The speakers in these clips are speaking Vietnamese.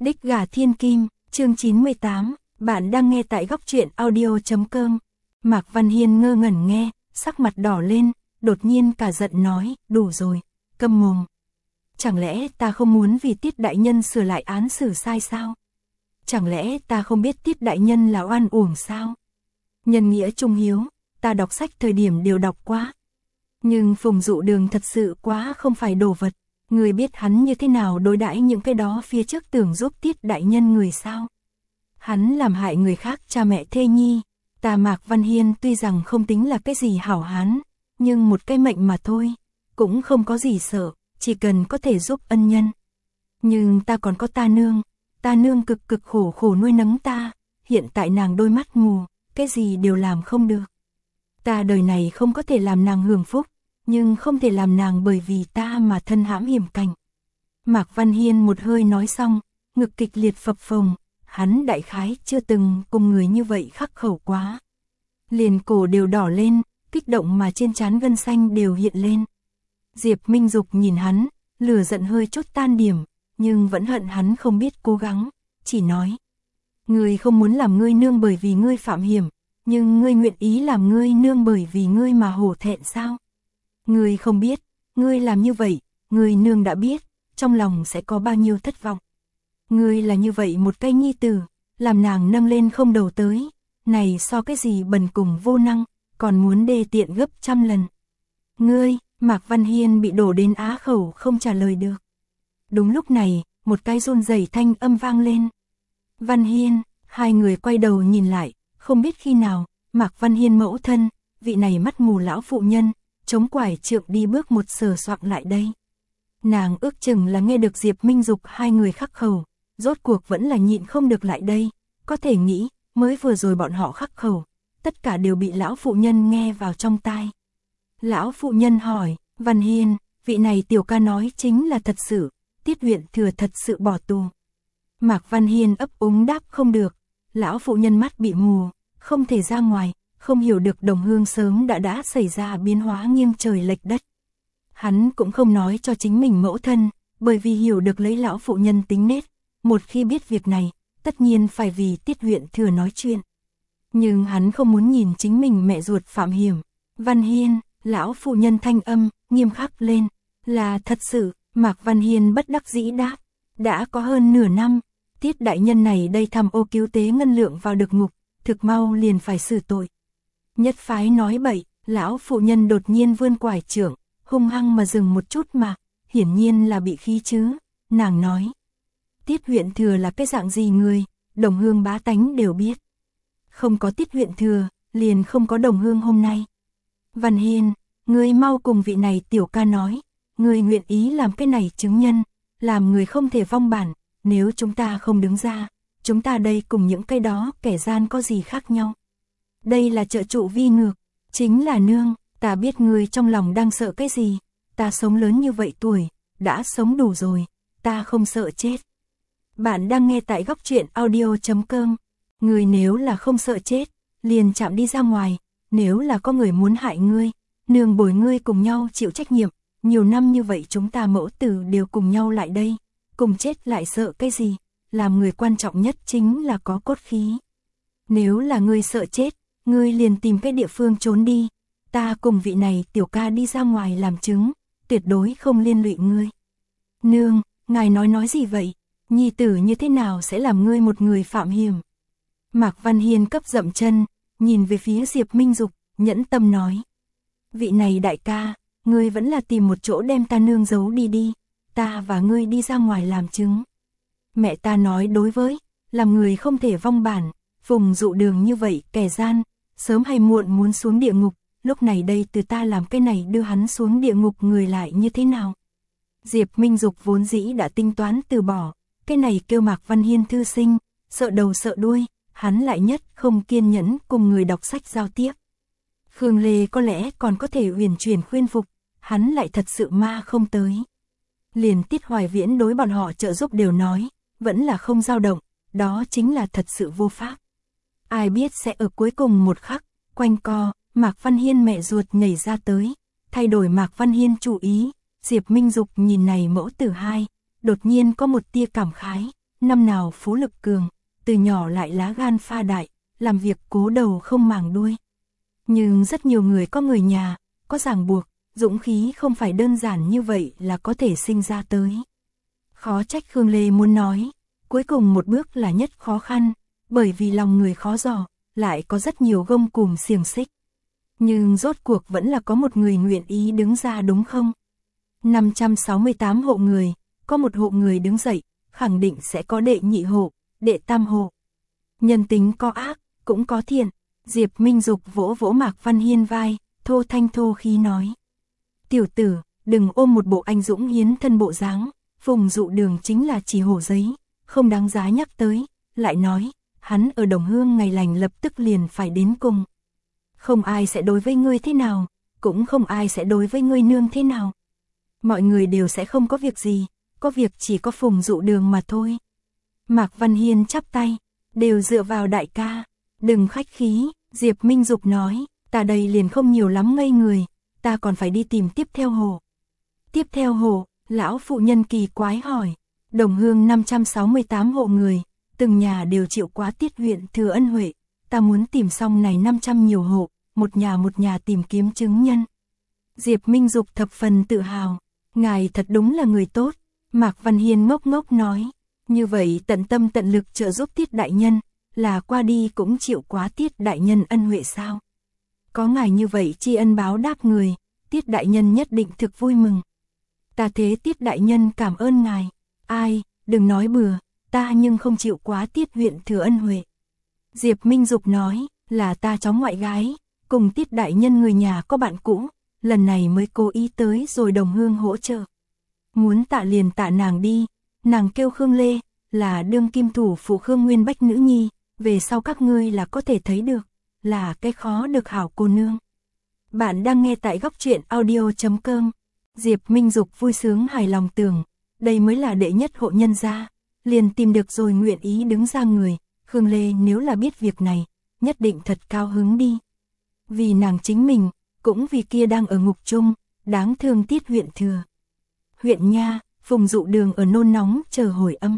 Đích gà thiên kim, chương 98, bạn đang nghe tại góc truyện audio.com. Mạc Văn Hiên ngơ ngẩn nghe, sắc mặt đỏ lên, đột nhiên cả giận nói, đủ rồi, câm mồm. Chẳng lẽ ta không muốn vì Tiết đại nhân sửa lại án xử sai sao? Chẳng lẽ ta không biết Tiết đại nhân là oan uổng sao? Nhân nghĩa trung hiếu, ta đọc sách thời điểm đều đọc quá. Nhưng Phùng Dụ Đường thật sự quá không phải đồ vật. Người biết hắn như thế nào đối đãi những cái đó phía trước tưởng giúp Tiết đại nhân người sao? Hắn làm hại người khác cha mẹ thê nhi. Ta Mạc Văn Hiên tuy rằng không tính là cái gì hảo hán, nhưng một cái mệnh mà thôi, cũng không có gì sợ, chỉ cần có thể giúp ân nhân. Nhưng ta còn có ta nương cực cực khổ khổ nuôi nấng ta, hiện tại nàng đôi mắt mù, cái gì đều làm không được. Ta đời này không có thể làm nàng hưởng phúc, nhưng không thể làm nàng bởi vì ta mà thân hãm hiểm cảnh. Mạc Văn Hiên một hơi nói xong, ngực kịch liệt phập phồng, hắn đại khái chưa từng cùng người như vậy khắc khẩu quá. Liền cổ đều đỏ lên, kích động mà trên trán gân xanh đều hiện lên. Diệp Minh Dục nhìn hắn, lửa giận hơi chút tan điểm, nhưng vẫn hận hắn không biết cố gắng, chỉ nói. Ngươi không muốn làm ngươi nương bởi vì ngươi phạm hiểm, nhưng ngươi nguyện ý làm ngươi nương bởi vì ngươi mà hổ thẹn sao? Ngươi không biết, ngươi làm như vậy, ngươi nương đã biết, trong lòng sẽ có bao nhiêu thất vọng. Ngươi là như vậy một cây nhi tử, làm nàng nâng lên không đầu tới, này so cái gì bần cùng vô năng, còn muốn đê tiện gấp trăm lần. Ngươi, Mạc Văn Hiên bị đổ đến á khẩu không trả lời được. Đúng lúc này, một cái run rẩy thanh âm vang lên. Văn Hiên, hai người quay đầu nhìn lại, không biết khi nào, Mạc Văn Hiên mẫu thân, vị này mắt mù lão phụ nhân, chống quải trượng đi bước một sờ soạng lại đây. Nàng ước chừng là nghe được Diệp Minh Dục hai người khắc khẩu, rốt cuộc vẫn là nhịn không được lại đây, có thể nghĩ, mới vừa rồi bọn họ khắc khẩu, tất cả đều bị lão phụ nhân nghe vào trong tai. Lão phụ nhân hỏi, Văn Hiên, vị này tiểu ca nói chính là thật sự, Tiết huyện thừa thật sự bỏ tù. Mạc Văn Hiên ấp úng đáp không được, lão phụ nhân mắt bị mù, không thể ra ngoài, không hiểu được đồng hương sớm đã xảy ra biến hóa nghiêng trời lệch đất. Hắn cũng không nói cho chính mình mẫu thân, bởi vì hiểu được lấy lão phụ nhân tính nết, một khi biết việc này, tất nhiên phải vì Tiết huyện thừa nói chuyện. Nhưng hắn không muốn nhìn chính mình mẹ ruột phạm hiểm. Văn Hiên, lão phụ nhân thanh âm, nghiêm khắc lên, là thật sự, Mạc Văn Hiên bất đắc dĩ đáp, đã có hơn nửa năm, Tiết đại nhân này đây tham ô cứu tế ngân lượng vào được ngục, thực mau liền phải xử tội. Nhất phái nói bậy, lão phụ nhân đột nhiên vươn quải trượng, hung hăng mà dừng một chút mà, hiển nhiên là bị khí chứ, nàng nói. Tiết huyện thừa là cái dạng gì người, đồng hương bá tánh đều biết. Không có Tiết huyện thừa, liền không có đồng hương hôm nay. Văn Hiên, ngươi mau cùng vị này tiểu ca nói, ngươi nguyện ý làm cái này chứng nhân, làm người không thể vong bản, nếu chúng ta không đứng ra, chúng ta đây cùng những cái đó kẻ gian có gì khác nhau. Đây là trợ trụ vi ngược, chính là nương, ta biết ngươi trong lòng đang sợ cái gì, ta sống lớn như vậy tuổi, đã sống đủ rồi, ta không sợ chết. Bạn đang nghe tại góc truyện audio.com, người nếu là không sợ chết, liền chạm đi ra ngoài, nếu là có người muốn hại ngươi, nương bồi ngươi cùng nhau chịu trách nhiệm, nhiều năm như vậy chúng ta mẫu tử đều cùng nhau lại đây, cùng chết lại sợ cái gì, làm người quan trọng nhất chính là có cốt khí. Nếu là ngươi sợ chết, ngươi liền tìm cái địa phương trốn đi, ta cùng vị này tiểu ca đi ra ngoài làm chứng, tuyệt đối không liên lụy ngươi. Nương, ngài nói gì vậy, nhi tử như thế nào sẽ làm ngươi một người phạm hiểm? Mạc Văn Hiên cấp dậm chân, nhìn về phía Diệp Minh Dục, nhẫn tâm nói. Vị này đại ca, ngươi vẫn là tìm một chỗ đem ta nương giấu đi, ta và ngươi đi ra ngoài làm chứng. Mẹ ta nói đối với, làm người không thể vong bản, Phùng Dụ Đường như vậy kẻ gian, sớm hay muộn muốn xuống địa ngục, lúc này đây từ ta làm cái này đưa hắn xuống địa ngục người lại như thế nào? Diệp Minh Dục vốn dĩ đã tính toán từ bỏ, cái này kêu Mạc Văn Hiên thư sinh, sợ đầu sợ đuôi, hắn lại nhất không kiên nhẫn cùng người đọc sách giao tiếp. Khương Lê có lẽ còn có thể uyển chuyển khuyên phục, hắn lại thật sự ma không tới. Liền Tiết Hoài Viễn đối bọn họ trợ giúp đều nói, vẫn là không dao động, đó chính là thật sự vô pháp. Ai biết sẽ ở cuối cùng một khắc, quanh co, Mạc Văn Hiên mẹ ruột nhảy ra tới, thay đổi Mạc Văn Hiên chủ ý, Diệp Minh Dục nhìn này mẫu tử hai, đột nhiên có một tia cảm khái, năm nào phú lực cường, từ nhỏ lại lá gan pha đại, làm việc cố đầu không màng đuôi. Nhưng rất nhiều người có người nhà, có ràng buộc, dũng khí không phải đơn giản như vậy là có thể sinh ra tới. Khó trách Khương Lê muốn nói, cuối cùng một bước là nhất khó khăn, bởi vì lòng người khó dò, lại có rất nhiều gông cùm xiềng xích. Nhưng rốt cuộc vẫn là có một người nguyện ý đứng ra đúng không? 568 hộ người, có một hộ người đứng dậy, khẳng định sẽ có đệ nhị hộ, đệ tam hộ. Nhân tính có ác, cũng có thiện. Diệp Minh Dục vỗ vỗ Mạc Văn Hiên vai, thô thanh thô khí nói. Tiểu tử, đừng ôm một bộ anh dũng hiến thân bộ dáng, Phùng Dụ Đường chính là chỉ hổ giấy, không đáng giá nhắc tới, lại nói, hắn ở Đồng Hương ngày lành lập tức liền phải đến cùng. Không ai sẽ đối với ngươi thế nào, cũng không ai sẽ đối với ngươi nương thế nào. Mọi người đều sẽ không có việc gì, có việc chỉ có Phùng Dụ Đường mà thôi. Mạc Văn Hiên chắp tay, đều dựa vào đại ca, đừng khách khí, Diệp Minh Dục nói, ta đây liền không nhiều lắm ngây người, ta còn phải đi tìm tiếp theo hồ. Tiếp theo hồ, lão phụ nhân kỳ quái hỏi, Đồng Hương 568 hộ người, từng nhà đều chịu quá tiết huyện thừa ân huệ, ta muốn tìm xong này 500 nhiều hộ, một nhà tìm kiếm chứng nhân. Diệp Minh Dục thập phần tự hào, ngài thật đúng là người tốt, Mạc Văn Hiên ngốc ngốc nói, như vậy tận tâm tận lực trợ giúp Tiết đại nhân, là qua đi cũng chịu quá Tiết đại nhân ân huệ sao? Có ngài như vậy tri ân báo đáp người, Tiết đại nhân nhất định thực vui mừng. Ta thế Tiết đại nhân cảm ơn ngài, ai, đừng nói bừa, ta nhưng không chịu quá Tiết huyện thừa ân huệ. Diệp Minh Dục nói, là ta cháu ngoại gái, cùng Tiết đại nhân người nhà có bạn cũ, lần này mới cố ý tới rồi Đồng Hương hỗ trợ. Muốn tạ liền tạ nàng đi, nàng kêu Khương Lê, là đương kim thủ phủ Khương Nguyên Bách nữ nhi, về sau các ngươi là có thể thấy được, là cái khó được hảo cô nương. Bạn đang nghe tại góc truyện audio.com. Diệp Minh Dục vui sướng hài lòng tưởng, đây mới là đệ nhất hộ nhân gia, liền tìm được rồi nguyện ý đứng ra người, Khương Lê nếu là biết việc này, nhất định thật cao hứng đi. Vì nàng chính mình, cũng vì kia đang ở ngục chung, đáng thương Tiết huyện thừa. Huyện nha, Phùng Dụ Đường ở nôn nóng chờ hồi âm.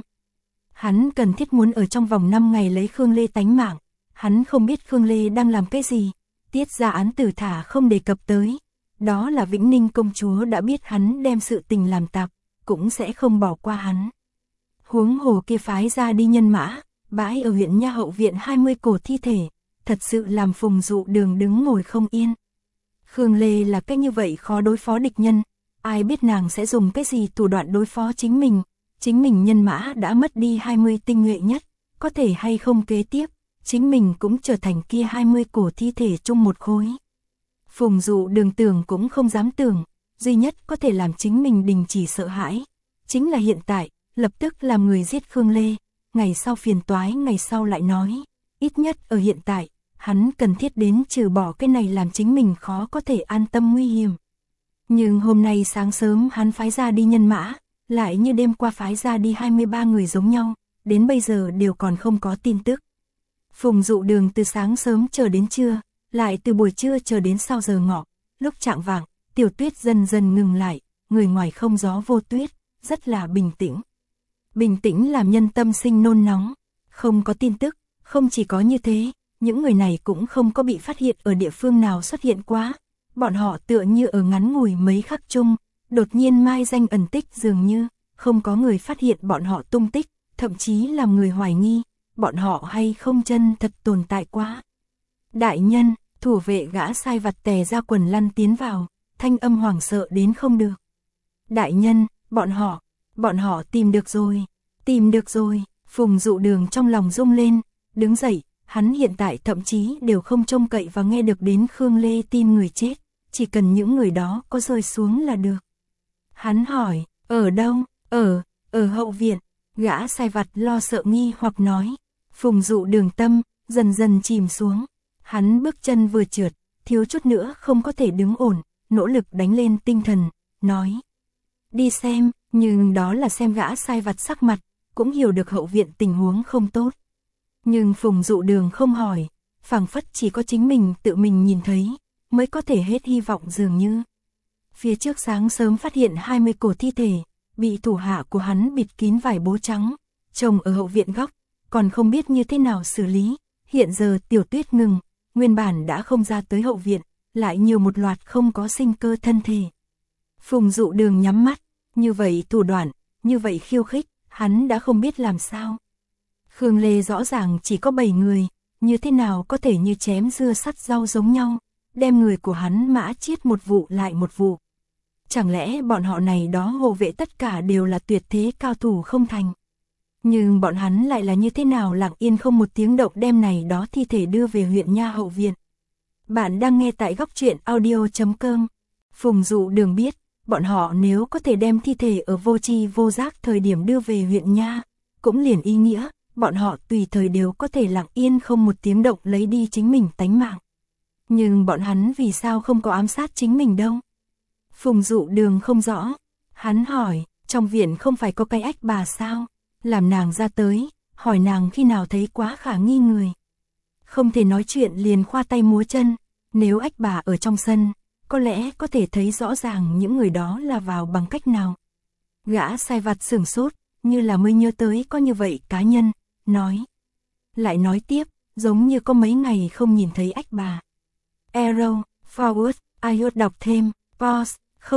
Hắn cần thiết muốn ở trong vòng 5 ngày lấy Khương Lê tánh mạng, hắn không biết Khương Lê đang làm cái gì, Tiết ra án tử thả không đề cập tới. Đó là Vĩnh Ninh công chúa đã biết hắn đem sự tình làm tạp, cũng sẽ không bỏ qua hắn. Huống hồ kia phái ra đi nhân mã, bãi ở huyện nha hậu viện 20 cổ thi thể, thật sự làm Phùng Dụ Đường đứng ngồi không yên. Khương Lê là cách như vậy khó đối phó địch nhân, ai biết nàng sẽ dùng cái gì thủ đoạn đối phó chính mình nhân mã đã mất đi 20 tinh nhuệ nhất, có thể hay không kế tiếp, chính mình cũng trở thành kia 20 cổ thi thể chung một khối. Phùng Dụ Đường tưởng cũng không dám tưởng, duy nhất có thể làm chính mình đình chỉ sợ hãi, chính là hiện tại, lập tức làm người giết Khương Lê, ngày sau phiền toái ngày sau lại nói, ít nhất ở hiện tại, hắn cần thiết đến trừ bỏ cái này làm chính mình khó có thể an tâm nguy hiểm. Nhưng hôm nay sáng sớm hắn phái ra đi nhân mã, lại như đêm qua phái ra đi 23 người giống nhau, đến bây giờ đều còn không có tin tức. Phùng Dụ Đường từ sáng sớm chờ đến trưa, lại từ buổi trưa chờ đến sau giờ ngọ, lúc chạng vạng, tiểu tuyết dần dần ngừng lại, người ngoài không gió vô tuyết, rất là bình tĩnh. Bình tĩnh làm nhân tâm sinh nôn nóng, không có tin tức, không chỉ có như thế, những người này cũng không có bị phát hiện ở địa phương nào xuất hiện quá, bọn họ tựa như ở ngắn ngủi mấy khắc chung, đột nhiên mai danh ẩn tích dường như, không có người phát hiện bọn họ tung tích, thậm chí làm người hoài nghi, bọn họ hay không chân thật tồn tại quá. Đại nhân, thủ vệ gã sai vặt tè ra quần lăn tiến vào, thanh âm hoảng sợ đến không được. Đại nhân, bọn họ tìm được rồi, Phùng Dụ Đường trong lòng rung lên, đứng dậy, hắn hiện tại thậm chí đều không trông cậy và nghe được đến Khương Lê tin người chết, chỉ cần những người đó có rơi xuống là được. Hắn hỏi, ở đâu, ở hậu viện, gã sai vặt lo sợ nghi hoặc nói, Phùng Dụ Đường tâm, dần dần chìm xuống, hắn bước chân vừa trượt, thiếu chút nữa không có thể đứng ổn, nỗ lực đánh lên tinh thần, nói, đi xem, nhưng đó là xem gã sai vặt sắc mặt, cũng hiểu được hậu viện tình huống không tốt. Nhưng Phùng Dụ Đường không hỏi, phảng phất chỉ có chính mình tự mình nhìn thấy, mới có thể hết hy vọng dường như. Phía trước sáng sớm phát hiện 20 cổ thi thể, bị thủ hạ của hắn bịt kín vải bố trắng, chồng ở hậu viện góc, còn không biết như thế nào xử lý, hiện giờ Tiểu Tuyết ngừng, nguyên bản đã không ra tới hậu viện, lại nhiều một loạt không có sinh cơ thân thể. Phùng Dụ Đường nhắm mắt, như vậy thủ đoạn, như vậy khiêu khích, hắn đã không biết làm sao. Khương Lê rõ ràng chỉ có 7 người, như thế nào có thể như chém dưa sắt rau giống nhau, đem người của hắn mã chiết một vụ lại một vụ. Chẳng lẽ bọn họ này đó hộ vệ tất cả đều là tuyệt thế cao thủ không thành? Nhưng bọn hắn lại là như thế nào lặng yên không một tiếng động đem này đó thi thể đưa về huyện Nha hậu viện. Bạn đang nghe tại góc truyện audio.com. Phùng Dụ Đường biết, bọn họ nếu có thể đem thi thể ở vô tri vô giác thời điểm đưa về huyện Nha, cũng liền ý nghĩa, bọn họ tùy thời đều có thể lặng yên không một tiếng động lấy đi chính mình tánh mạng. Nhưng bọn hắn vì sao không có ám sát chính mình đâu? Phùng Dụ Đường không rõ, hắn hỏi, trong viện không phải có cái ách bà sao? Làm nàng ra tới, hỏi nàng khi nào thấy quá khả nghi người. Không thể nói chuyện liền khoa tay múa chân, nếu ách bà ở trong sân, có lẽ có thể thấy rõ ràng những người đó là vào bằng cách nào. Gã sai vặt sửng sốt, như là mới nhớ tới có như vậy cá nhân, nói. Lại nói tiếp, giống như có mấy ngày không nhìn thấy ách bà. Arrow, forward, iOS đọc thêm, pause,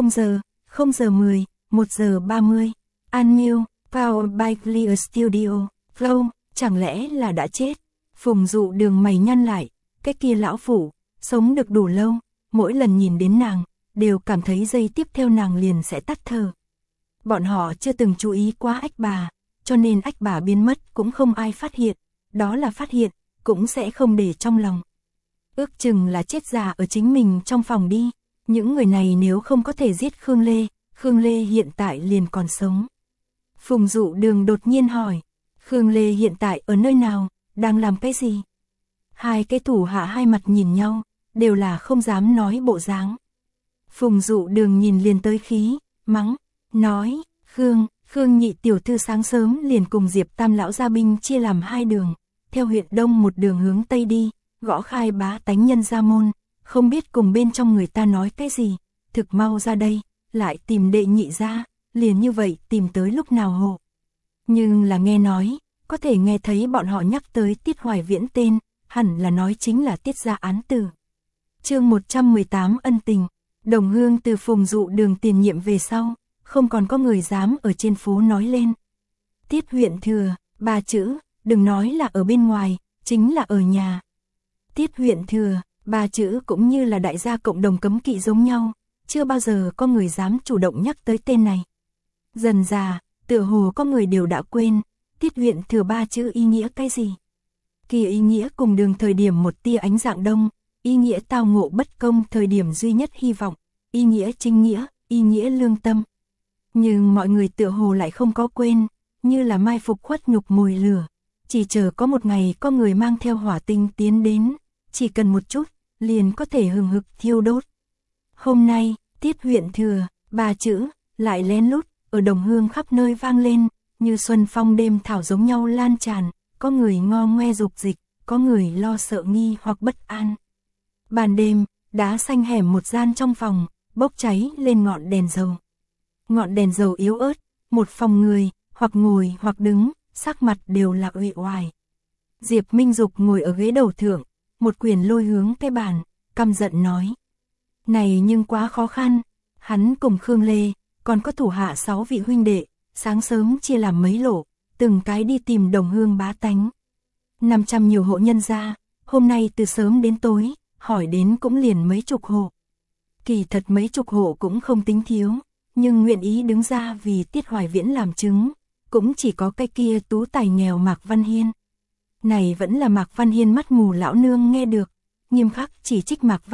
0 giờ 10, 1 giờ 30, unmute, powered by Clear Studio, flow, chẳng lẽ là đã chết? Phùng Dụ Đường mày nhăn lại, cái kia lão phụ, sống được đủ lâu, mỗi lần nhìn đến nàng, đều cảm thấy giây tiếp theo nàng liền sẽ tắt thở. Bọn họ chưa từng chú ý quá ách bà, cho nên ách bà biến mất cũng không ai phát hiện, đó là phát hiện, cũng sẽ không để trong lòng. Ước chừng là chết già ở chính mình trong phòng đi, những người này nếu không có thể giết Khương Lê hiện tại liền còn sống. Phùng Dụ Đường đột nhiên hỏi, Khương Lê hiện tại ở nơi nào, đang làm cái gì? Hai cái thủ hạ hai mặt nhìn nhau, đều là không dám nói bộ dáng. Phùng Dụ Đường nhìn liền tới khí, mắng, nói, Khương nhị tiểu thư sáng sớm liền cùng Diệp Tam lão gia binh chia làm hai đường, theo huyện Đông một đường hướng Tây đi, gõ khai bá tánh nhân gia môn, không biết cùng bên trong người ta nói cái gì, thực mau ra đây, lại tìm đệ nhị gia, liền như vậy tìm tới lúc nào hộ. Nhưng là nghe nói, có thể nghe thấy bọn họ nhắc tới Tiết Hoài Viễn tên, hẳn là nói chính là Tiết gia án tử. Chương 118 ân tình, Đồng Hương từ Phùng Dụ Đường tiền nhiệm về sau, không còn có người dám ở trên phố nói lên. Tiết huyện thừa, 3 chữ, đừng nói là ở bên ngoài, chính là ở nhà. Tiết huyện thừa, 3 chữ cũng như là đại gia cộng đồng cấm kỵ giống nhau, chưa bao giờ có người dám chủ động nhắc tới tên này. Dần già, tựa hồ có người đều đã quên, Tiết huyện thừa 3 chữ ý nghĩa cái gì. Kia ý nghĩa cùng đường thời điểm một tia ánh dạng đông, ý nghĩa tao ngộ bất công thời điểm duy nhất hy vọng, ý nghĩa chính nghĩa, ý nghĩa lương tâm. Nhưng mọi người tựa hồ lại không có quên, như là mai phục khuất nhục mồi lửa, chỉ chờ có một ngày có người mang theo hỏa tinh tiến đến, chỉ cần một chút, liền có thể hừng hực thiêu đốt. Hôm nay, Tiết huyện thừa, 3 chữ, lại lén lút, ở Đồng Hương khắp nơi vang lên, như xuân phong đêm thảo giống nhau lan tràn, có người ngo ngoe dục dịch, có người lo sợ nghi hoặc bất an. Ban đêm, đá xanh hẻm một gian trong phòng, bốc cháy lên ngọn đèn dầu. Ngọn đèn dầu yếu ớt, một phòng người, hoặc ngồi hoặc đứng, sắc mặt đều là uể oải. Diệp Minh Dục ngồi ở ghế đầu thượng, một quyền lôi hướng cái bàn, căm giận nói. Này nhưng quá khó khăn, hắn cùng Khương Lê, còn có thủ hạ 6 vị huynh đệ, sáng sớm chia làm mấy lộ, từng cái đi tìm Đồng Hương bá tánh. 500 nhiều hộ nhân gia, hôm nay từ sớm đến tối, hỏi đến cũng liền mấy chục hộ. Kỳ thật mấy chục hộ cũng không tính thiếu, nhưng nguyện ý đứng ra vì Tiết Hoài Viễn làm chứng, cũng chỉ có cái kia tú tài nghèo Mạc Văn Hiên. Này vẫn là Mạc Văn Hiên mắt mù lão nương nghe được, nghiêm khắc chỉ trích Mạc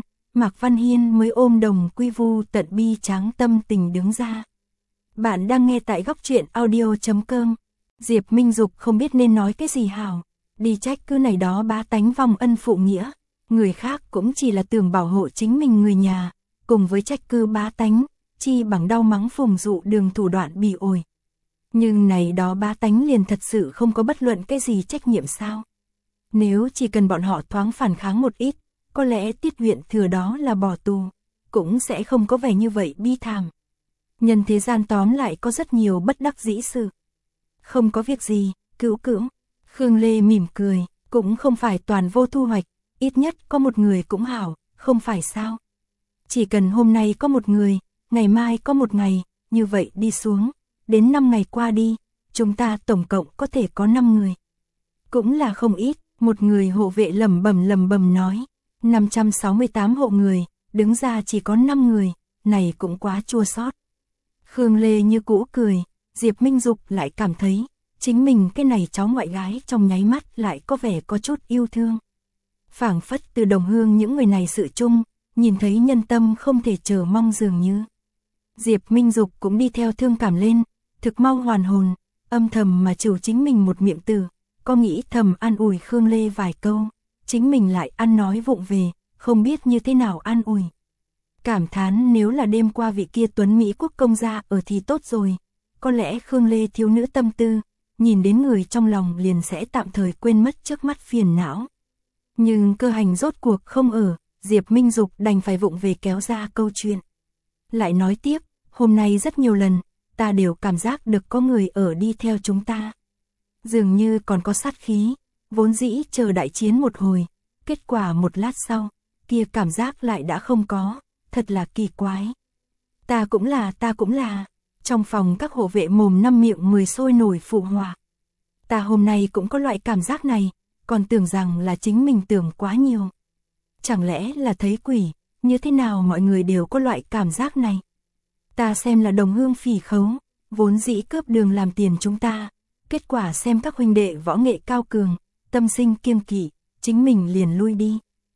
Văn Hiên mới ôm đồng quy vu tận bi tráng tâm tình đứng ra. Bạn đang nghe tại góc truyện audio.com. Diệp Minh Dục không biết nên nói cái gì hảo, đi trách cứ này đó bá tánh vong ân phụ nghĩa, người khác cũng chỉ là tưởng bảo hộ chính mình người nhà, cùng với trách cứ bá tánh, chi bằng đau mắng Phùng Dụ Đường thủ đoạn bỉ ổi. Nhưng này đó bá tánh liền thật sự không có bất luận cái gì trách nhiệm sao? Nếu chỉ cần bọn họ thoáng phản kháng một ít, có lẽ Tiết huyện thừa đó là bỏ tù, cũng sẽ không có vẻ như vậy bi thảm. Nhân thế gian tóm lại có rất nhiều bất đắc dĩ sự. Không có việc gì, Cữu Cữu. Khương Lê mỉm cười, cũng không phải toàn vô thu hoạch, ít nhất có một người cũng hảo, không phải sao. Chỉ cần hôm nay có một người, ngày mai có một ngày, như vậy đi xuống, đến 5 ngày qua đi, chúng ta tổng cộng có thể có 5 người. Cũng là không ít, một người hộ vệ lẩm bẩm nói, 568 hộ người, đứng ra chỉ có 5 người, này cũng quá chua xót. Khương Lê như cũ cười, Diệp Minh Dục lại cảm thấy, chính mình cái này cháu ngoại gái trong nháy mắt lại có vẻ có chút yêu thương. Phảng phất từ đồng hương những người này sự chung, nhìn thấy nhân tâm không thể chờ mong dường như. Diệp Minh Dục cũng đi theo thương cảm lên, thực mau hoàn hồn, âm thầm mà trừ chính mình một miệng từ, có nghĩ thầm an ủi Khương Lê vài câu, chính mình lại ăn nói vụng về, không biết như thế nào an ủi. Cảm thán nếu là đêm qua vị kia tuấn Mỹ quốc công gia ở thì tốt rồi, có lẽ Khương Lê thiếu nữ tâm tư, nhìn đến người trong lòng liền sẽ tạm thời quên mất trước mắt phiền não. Nhưng Cơ Hành rốt cuộc không ở, Diệp Minh Dục đành phải vụng về kéo ra câu chuyện. Lại nói tiếp, hôm nay rất nhiều lần, ta đều cảm giác được có người ở đi theo chúng ta. Dường như còn có sát khí, vốn dĩ chờ đại chiến một hồi, kết quả một lát sau, kia cảm giác lại đã không có, thật là kỳ quái. Ta cũng là, trong phòng các hộ vệ mồm năm miệng 10 sôi nổi phụ họa. Ta hôm nay cũng có loại cảm giác này, còn tưởng rằng là chính mình tưởng quá nhiều. Chẳng lẽ là thấy quỷ, như thế nào mọi người đều có loại cảm giác này. Ta xem là đồng hương phỉ khấu, vốn dĩ cướp đường làm tiền chúng ta, kết quả xem các huynh đệ võ nghệ cao cường, tâm sinh kiêng kỵ, chính mình liền lui đi.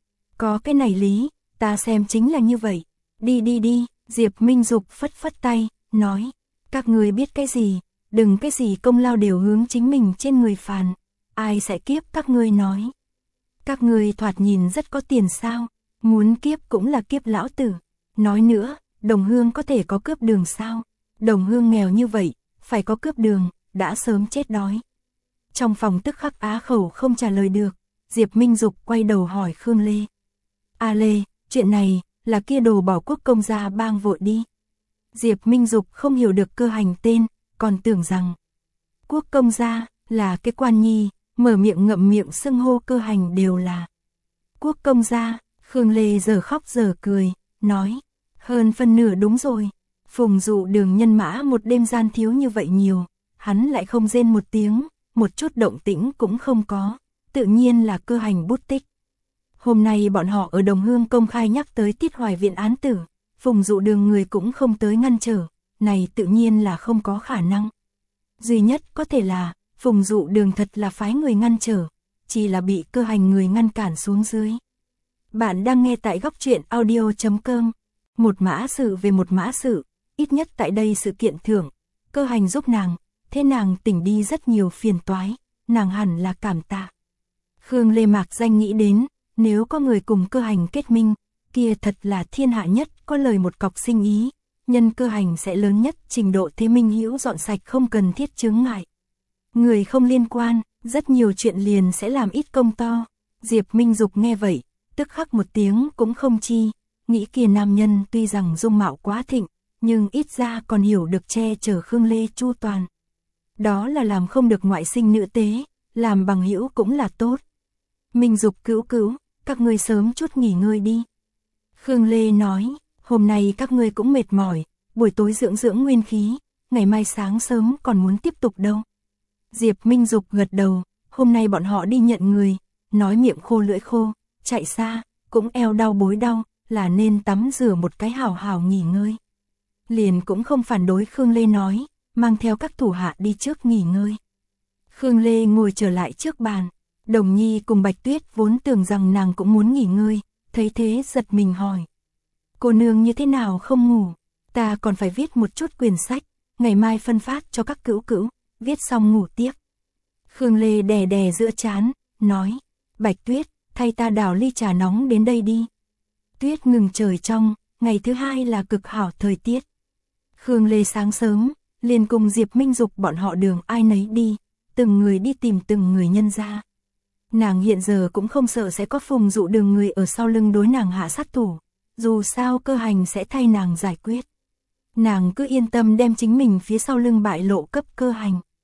Có cái này lý, ta xem chính là như vậy. Đi, Diệp Minh Dục phất phất tay, nói, các người biết cái gì, đừng cái gì công lao đều hướng chính mình trên người phàn, ai sẽ kiếp các ngươi nói. Các người thoạt nhìn rất có tiền sao, muốn kiếp cũng là kiếp lão tử. Nói nữa, đồng hương có thể có cướp đường sao, đồng hương nghèo như vậy, phải có cướp đường, đã sớm chết đói. Trong phòng tức khắc á khẩu không trả lời được, Diệp Minh Dục quay đầu hỏi Khương Lê. A Lê, chuyện này, là kia đồ bỏ quốc công gia bang vội đi. Diệp Minh Dục không hiểu được Cơ Hành tên, còn tưởng rằng quốc công gia là cái quan nhi, mở miệng ngậm miệng xưng hô Cơ Hành đều là quốc công gia. Khương Lê giờ khóc giờ cười, nói, hơn phân nửa đúng rồi. Phùng Dụ Đường nhân mã một đêm gian thiếu như vậy nhiều, hắn lại không rên một tiếng, một chút động tĩnh cũng không có, tự nhiên là Cơ Hành bút tích. Hôm nay bọn họ ở Đồng Hương công khai nhắc tới Tiết Hoài viện án tử, Phùng Dụ Đường người cũng không tới ngăn trở, này tự nhiên là không có khả năng. Duy nhất có thể là, Phùng Dụ Đường thật là phái người ngăn trở, chỉ là bị Cơ Hành người ngăn cản xuống dưới. Bạn đang nghe tại Góc Truyện Audio.com, một mã sự về một mã sự, ít nhất tại đây sự kiện thưởng, Cơ Hành giúp nàng, thế nàng tỉnh đi rất nhiều phiền toái, nàng hẳn là cảm tạ. Khương Lê mạc danh nghĩ đến, nếu có người cùng Cơ Hành kết minh, kia thật là thiên hạ nhất, có lời một cọc sinh ý, nhân Cơ Hành sẽ lớn nhất trình độ thế minh hữu dọn sạch không cần thiết chướng ngại. Người không liên quan, rất nhiều chuyện liền sẽ làm ít công to. Diệp Minh Dục nghe vậy, tức khắc một tiếng cũng không chi, nghĩ kia nam nhân tuy rằng dung mạo quá thịnh, nhưng ít ra còn hiểu được che chở Khương Lê chu toàn. Đó là làm không được ngoại sinh nữ tế, làm bằng hữu cũng là tốt. Minh Dục cữu, các ngươi sớm chút nghỉ ngơi đi. Khương Lê nói, hôm nay các ngươi cũng mệt mỏi, buổi tối dưỡng dưỡng nguyên khí, ngày mai sáng sớm còn muốn tiếp tục đâu. Diệp Minh Dục gật đầu, hôm nay bọn họ đi nhận người, nói miệng khô lưỡi khô, chạy xa, cũng eo đau bối đau, là nên tắm rửa một cái hào hào nghỉ ngơi. Liền cũng không phản đối Khương Lê nói, mang theo các thủ hạ đi trước nghỉ ngơi. Khương Lê ngồi trở lại trước bàn, Đồng Nhi cùng Bạch Tuyết vốn tưởng rằng nàng cũng muốn nghỉ ngơi, thấy thế giật mình hỏi. Cô nương như thế nào không ngủ, ta còn phải viết một chút quyển sách, ngày mai phân phát cho các cữu, viết xong ngủ tiếp. Khương Lê đè đè giữa trán, nói, Bạch Tuyết, thay ta đảo ly trà nóng đến đây đi. Tuyết ngừng trời trong, ngày thứ hai là cực hảo thời tiết. Khương Lê sáng sớm, liền cùng Diệp Minh Dục bọn họ đường ai nấy đi, từng người đi tìm từng người nhân ra. Nàng hiện giờ cũng không sợ sẽ có Phùng Dụ Đường người ở sau lưng đối nàng hạ sát thủ, dù sao Cơ Hành sẽ thay nàng giải quyết. Nàng cứ yên tâm đem chính mình phía sau lưng bại lộ cấp Cơ Hành.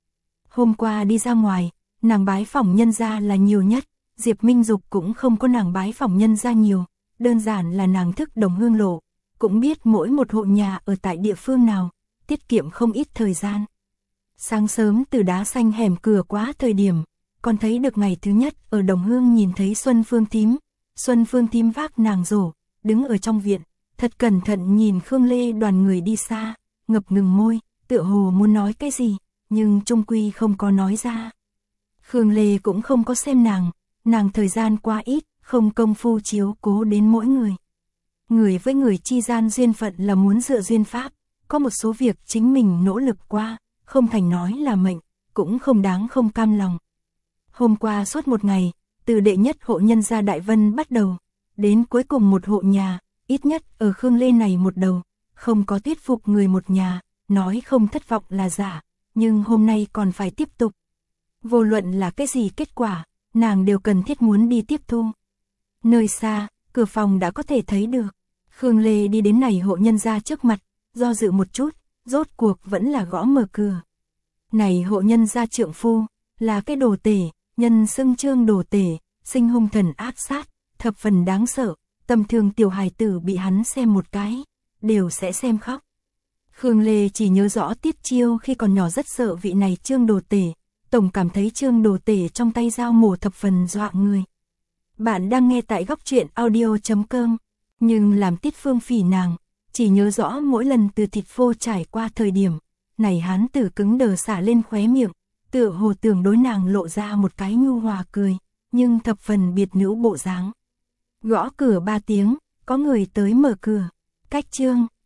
Hôm qua đi ra ngoài, nàng bái phỏng nhân gia là nhiều nhất, Diệp Minh Dục cũng không có nàng bái phỏng nhân gia nhiều, đơn giản là nàng thức Đồng Hương lộ, cũng biết mỗi một hộ nhà ở tại địa phương nào, tiết kiệm không ít thời gian. Sáng sớm từ đá xanh hẻm cửa quá thời điểm, còn thấy được ngày thứ nhất ở Đồng Hương nhìn thấy Xuân Phương Thím vác nàng rổ, đứng ở trong viện, thật cẩn thận nhìn Khương Lê đoàn người đi xa, ngập ngừng môi, tựa hồ muốn nói cái gì, nhưng chung quy không có nói ra. Khương Lê cũng không có xem nàng thời gian quá ít, không công phu chiếu cố đến mỗi người. Người với người chi gian duyên phận là muốn dựa duyên pháp, có một số việc chính mình nỗ lực qua, không thành nói là mệnh, cũng không đáng không cam lòng. Hôm qua suốt một ngày, từ đệ nhất hộ nhân gia Đại Vân bắt đầu, đến cuối cùng một hộ nhà, ít nhất ở Khương Lê này một đầu, không có thuyết phục người một nhà, nói không thất vọng là giả, nhưng hôm nay còn phải tiếp tục. Vô luận là cái gì kết quả, nàng đều cần thiết muốn đi tiếp thu. Nơi xa, cửa phòng đã có thể thấy được. Khương Lê đi đến này hộ nhân gia trước mặt, do dự một chút, rốt cuộc vẫn là gõ mở cửa. Này hộ nhân gia trượng phu, là cái đồ tể, nhân xưng Trương đồ tể, sinh hung thần ác sát, thập phần đáng sợ, tầm thường tiểu hài tử bị hắn xem một cái, đều sẽ xem khóc. Khương Lê chỉ nhớ rõ Tiết Chiêu khi còn nhỏ rất sợ vị này Trương đồ tể, tổng cảm thấy Trương đồ tể trong tay dao mổ thập phần dọa người. Bạn đang nghe tại góc truyện audio.com, nhưng làm Tiết Phương Phỉ nàng, chỉ nhớ rõ mỗi lần từ thịt phô trải qua thời điểm, này hán tử cứng đờ xả lên khóe miệng, tựa hồ tưởng đối nàng lộ ra một cái nhu hòa cười, nhưng thập phần biệt nữ bộ dáng. Gõ cửa 3 tiếng, có người tới mở cửa, cách Trương,